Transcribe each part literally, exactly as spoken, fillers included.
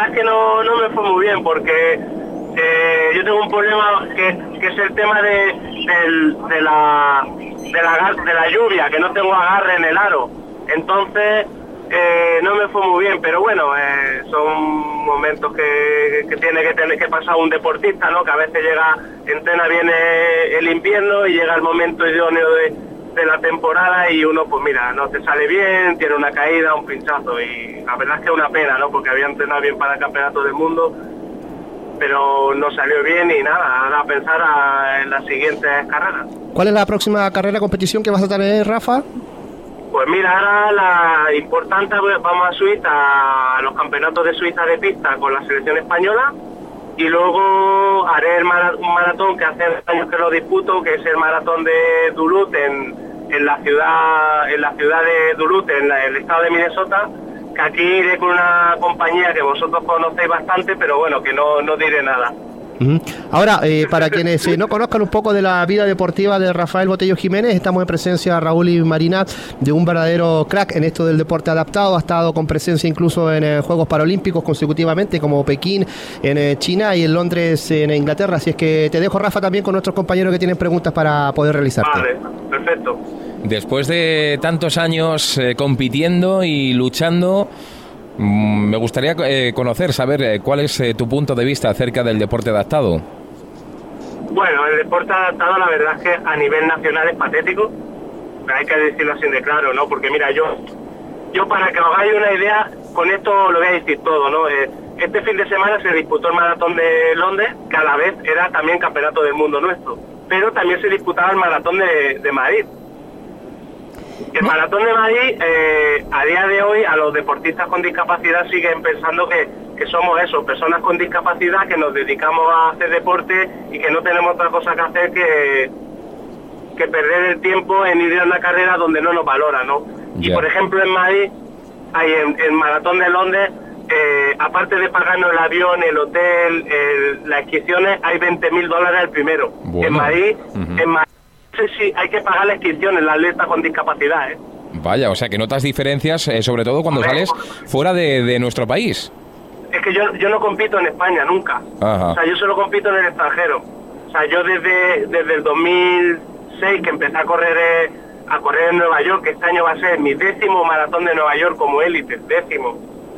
es que no, no me fue muy bien porque eh, yo tengo un problema que, que es el tema de, del, de, la, de, la, de la lluvia, que no tengo agarre en el aro. Entonces eh, no me fue muy bien, pero bueno, eh, son momentos que, que tiene que tener que pasar un deportista, ¿no? Que a veces llega, entrena bien el invierno y llega el momento idóneo de, de la temporada y uno, pues mira, no te sale bien, tiene una caída, un pinchazo, y la verdad es que es una pena, ¿no? Porque había entrenado bien para el campeonato del mundo, pero no salió bien y nada, ahora a pensar a, en las siguientes carreras. ¿Cuál es la próxima carrera competición que vas a tener, Rafa? Pues mira, ahora la importante, vamos a Suiza, a los campeonatos de Suiza de pista con la selección española, y luego haré el mara, un maratón que hace años que lo disputo, que es el maratón de Duluth en, en la ciudad en la ciudad de Duluth, en la, el estado de Minnesota, que aquí iré con una compañía que vosotros conocéis bastante, pero bueno, que no, no diré nada. Ahora, eh, para quienes eh, no conozcan un poco de la vida deportiva de Rafael Botello Jiménez, estamos en presencia, Raúl y Marina, de un verdadero crack en esto del deporte adaptado. Ha estado con presencia incluso en eh, Juegos Paralímpicos consecutivamente, como Pekín en eh, China y en Londres en Inglaterra. Así es que te dejo, Rafa, también con nuestros compañeros que tienen preguntas para poder realizarte. Vale, perfecto. Después de tantos años eh, compitiendo y luchando, me gustaría eh, conocer, saber eh, cuál es eh, tu punto de vista acerca del deporte adaptado. Bueno, el deporte adaptado la verdad es que a nivel nacional es patético, hay que decirlo así de claro, ¿no? Porque mira, yo yo para que os hagáis una idea, con esto lo voy a decir todo, ¿no? Eh, este fin de semana se disputó el maratón de Londres, que a la vez era también campeonato del mundo nuestro, pero también se disputaba el maratón de, de Madrid. El maratón de Madrid, eh, a día de hoy, a los deportistas con discapacidad siguen pensando que, que somos eso, personas con discapacidad que nos dedicamos a hacer deporte y que no tenemos otra cosa que hacer que, que perder el tiempo en ir a una carrera donde no nos valora, ¿no? Yeah. Y por ejemplo en Madrid, hay en el maratón de Londres, eh, aparte de pagarnos el avión, el hotel, el, las inscripciones, hay veinte mil dólares el primero. Bueno. En Madrid, uh-huh. en Madrid sí hay que pagar la inscripción en la atleta con discapacidad, ¿eh? Vaya, o sea que notas diferencias, eh, sobre todo cuando Hombre, sales fuera de, de nuestro país. Es que yo, yo no compito en España nunca. Ajá. O sea, yo solo compito en el extranjero. O sea, yo desde, desde el dos mil seis que empecé a correr eh, a correr en Nueva York, que este año va a ser mi décimo maratón de Nueva York como élite, décimo.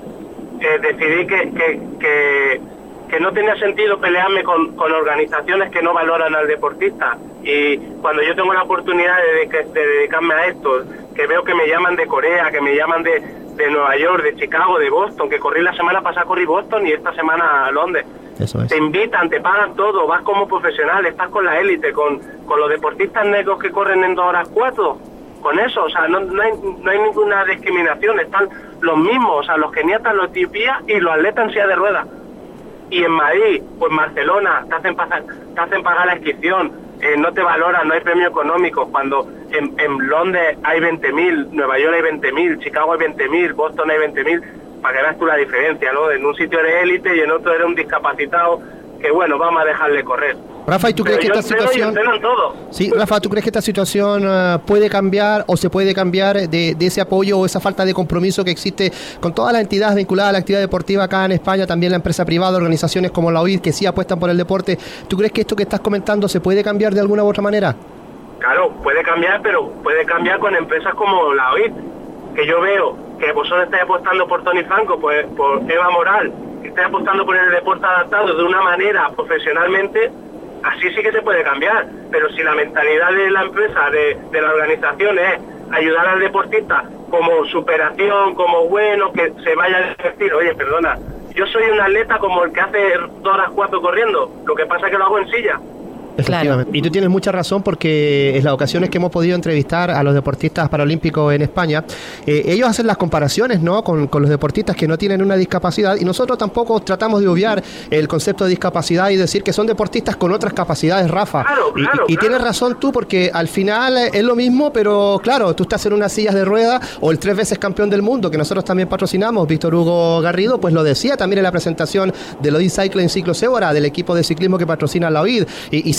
Eh, decidí que, que, que, que no tenía sentido pelearme con, con organizaciones que no valoran al deportista. Y cuando yo tengo la oportunidad de, de, de dedicarme a esto, que veo que me llaman de Corea, que me llaman de, de Nueva York, de Chicago, de Boston, que corrí la semana pasada, corrí Boston y esta semana a Londres. Eso es. Te invitan, te pagan todo, vas como profesional, estás con la élite, con, con los deportistas negros que corren en dos horas cuatro, con eso, o sea, no, no, hay, no hay ninguna discriminación, están los mismos, o sea, los keniatas, los etiopías y los atletas en silla de ruedas. Y en Madrid, pues en Barcelona, te hacen, pasar, te hacen pagar la inscripción, eh, no te valoran, no hay premio económico, cuando en, en Londres hay veinte mil, Nueva York hay veinte mil, Chicago hay veinte mil, Boston hay veinte mil, para que veas tú la diferencia, ¿no? En un sitio eres élite y en otro eres un discapacitado que, bueno, vamos a dejarle correr. Rafa, ¿y tú crees Pero que esta situación... todo. Sí, Rafa, ¿tú crees que esta situación uh, puede cambiar o se puede cambiar de, de ese apoyo o esa falta de compromiso que existe con todas las entidades vinculadas a la actividad deportiva acá en España, también la empresa privada, organizaciones como la O I D que sí apuestan por el deporte? ¿Tú crees que esto que estás comentando se puede cambiar de alguna u otra manera? Claro, puede cambiar, pero puede cambiar con empresas como la O I D, que yo veo que vosotros estáis apostando por Tony Franco, por, por Eva Moral, que estáis apostando por el deporte adaptado de una manera profesionalmente. Así sí que se puede cambiar, pero si la mentalidad de la empresa, de, de la organización es ayudar al deportista como superación, como bueno, que se vaya a divertir, oye, perdona, yo soy un atleta como el que hace dos horas cuatro corriendo, lo que pasa es que lo hago en silla. Efectivamente. Claro. Y tú tienes mucha razón porque en las ocasiones que hemos podido entrevistar a los deportistas paralímpicos en España, eh, ellos hacen las comparaciones, ¿no?, con, con los deportistas que no tienen una discapacidad, y nosotros tampoco tratamos de obviar el concepto de discapacidad y decir que son deportistas con otras capacidades, Rafa. Claro, y, claro, y, y claro. tienes razón tú, porque al final es lo mismo, pero claro, tú estás en unas sillas de ruedas, o el tres veces campeón del mundo que nosotros también patrocinamos, Víctor Hugo Garrido, pues lo decía también en la presentación de la O I D Cycling Ciclo Cébora, del equipo de ciclismo que patrocina la O I D, y, y se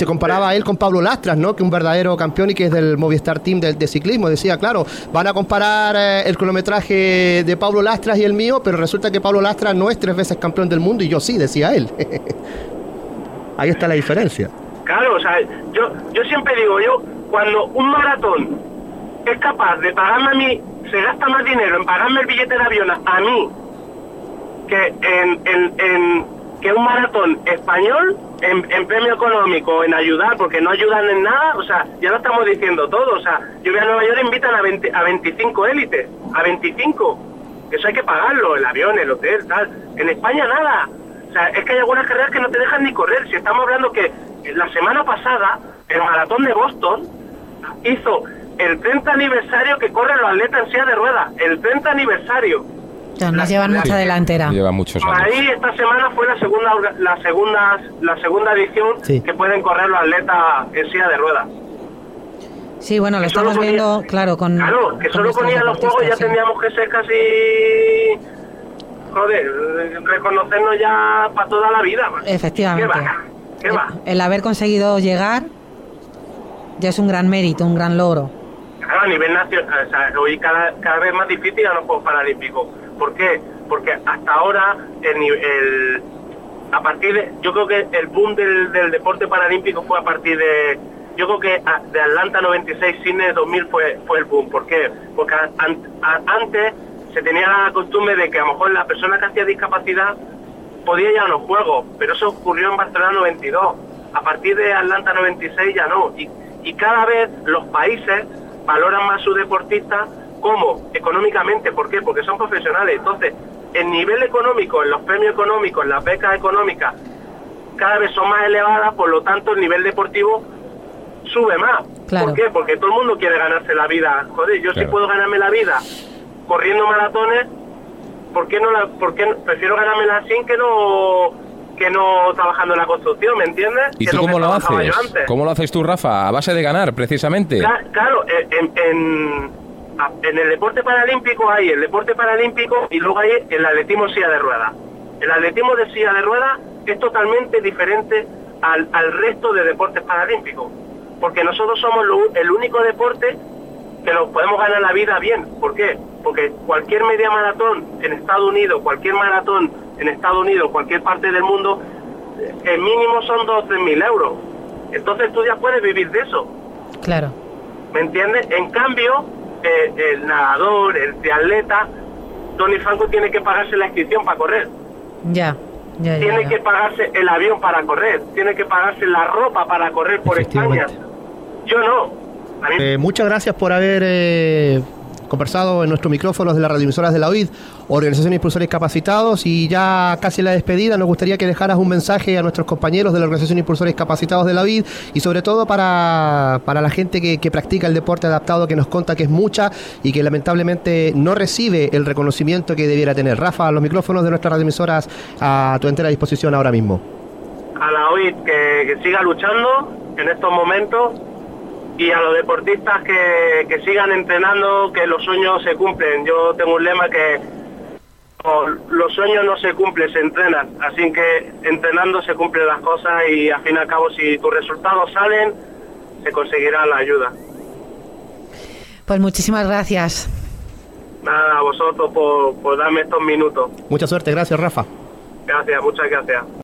se comparaba a él con Pablo Lastras, ¿no? Que un verdadero campeón y que es del Movistar Team de, de ciclismo. Decía, claro, van a comparar eh, el cronometraje de Pablo Lastras y el mío, pero resulta que Pablo Lastras no es tres veces campeón del mundo y yo sí, decía él. Ahí está la diferencia. Claro, o sea, yo, yo siempre digo, yo, cuando un maratón es capaz de pagarme a mí, se gasta más dinero en pagarme el billete de avión a mí que en, en, en que un maratón español en, en premio económico, en ayudar, porque no ayudan en nada, o sea, ya lo estamos diciendo todo, o sea, yo voy a Nueva York, invitan a, veinte, a veinticinco élites, a veinticinco, eso hay que pagarlo, el avión, el hotel, tal, en España nada, o sea, es que hay algunas carreras que no te dejan ni correr, si estamos hablando que la semana pasada, el maratón de Boston hizo el treinta aniversario que corren los atletas en silla de ruedas, el treinta aniversario. Ya, nos llevan la, mucha la, delantera. Lleva muchos años. Ahí esta semana fue la segunda la segunda la segunda edición sí. que pueden correr los atletas en silla de ruedas. Sí, bueno, lo que estamos ponía, viendo, claro, con Claro, que con solo ponían los juegos ya sí. teníamos que ser casi joder, reconocernos ya para toda la vida. Man. Efectivamente. ¿Qué va? ¿Qué el, va? el haber conseguido llegar ya es un gran mérito, un gran logro. Claro, a nivel nacional, o sea, hoy cada, cada vez más difícil a los Juegos Paralímpicos. ¿Por qué? Porque hasta ahora, el, el, a partir de, yo creo que el boom del, del deporte paralímpico fue a partir de, yo creo que a, de Atlanta noventa y seis, Sydney dos mil fue, fue el boom. ¿Por qué? Porque a, a, antes se tenía la costumbre de que a lo mejor la persona que hacía discapacidad podía ir a los Juegos, pero eso ocurrió en Barcelona noventa y dos. A partir de Atlanta noventa y seis ya no. Y, y cada vez los países valoran más a sus deportistas como económicamente. ¿Por qué? Porque son profesionales. Entonces, el nivel económico, en los premios económicos, en las becas económicas, cada vez son más elevadas, por lo tanto el nivel deportivo sube más. Claro. ¿Por qué? Porque todo el mundo quiere ganarse la vida. Joder, yo claro. Si puedo ganarme la vida corriendo maratones, ¿por qué no la, por qué prefiero ganármela así que no que no trabajando en la construcción, ¿me entiendes? ¿Y que tú lo cómo lo haces? Antes. ¿Cómo lo haces tú, Rafa? A base de ganar, precisamente. Claro, claro en, en, en el deporte paralímpico hay el deporte paralímpico y luego hay el atletismo en silla de ruedas. El atletismo de silla de ruedas es totalmente diferente al, al resto de deportes paralímpicos, porque nosotros somos lo, el único deporte que nos podemos ganar la vida bien. ¿Por qué? Porque cualquier media maratón en Estados Unidos, cualquier maratón en Estados Unidos, cualquier parte del mundo, el mínimo son dos o tres mil euros. Entonces tú ya puedes vivir de eso. Claro. ¿Me entiendes? En cambio, eh, el nadador, el triatleta, Tony Franco tiene que pagarse la inscripción para correr. Ya, ya, ya. Tiene ya. que pagarse el avión para correr. Tiene que pagarse la ropa para correr por España. Yo no. Eh, muchas gracias por haber eh, conversado en nuestros micrófonos de las radioemisoras de la O I D, Organización de Impulsores Capacitados, y ya casi en la despedida nos gustaría que dejaras un mensaje a nuestros compañeros de la Organización de Impulsores Capacitados de la O I D y sobre todo para, para la gente que, que practica el deporte adaptado, que nos conta que es mucha y que lamentablemente no recibe el reconocimiento que debiera tener. Rafa, los micrófonos de nuestras radioemisoras a tu entera disposición ahora mismo. A la O I D que, que siga luchando en estos momentos, y a los deportistas que, que sigan entrenando, que los sueños se cumplen. Yo tengo un lema que oh, los sueños no se cumplen, se entrenan. Así que entrenando se cumplen las cosas y al fin y al cabo, si tus resultados salen, se conseguirá la ayuda. Pues muchísimas gracias. Nada, a vosotros por, por darme estos minutos. Mucha suerte, gracias, Rafa. Gracias, muchas gracias.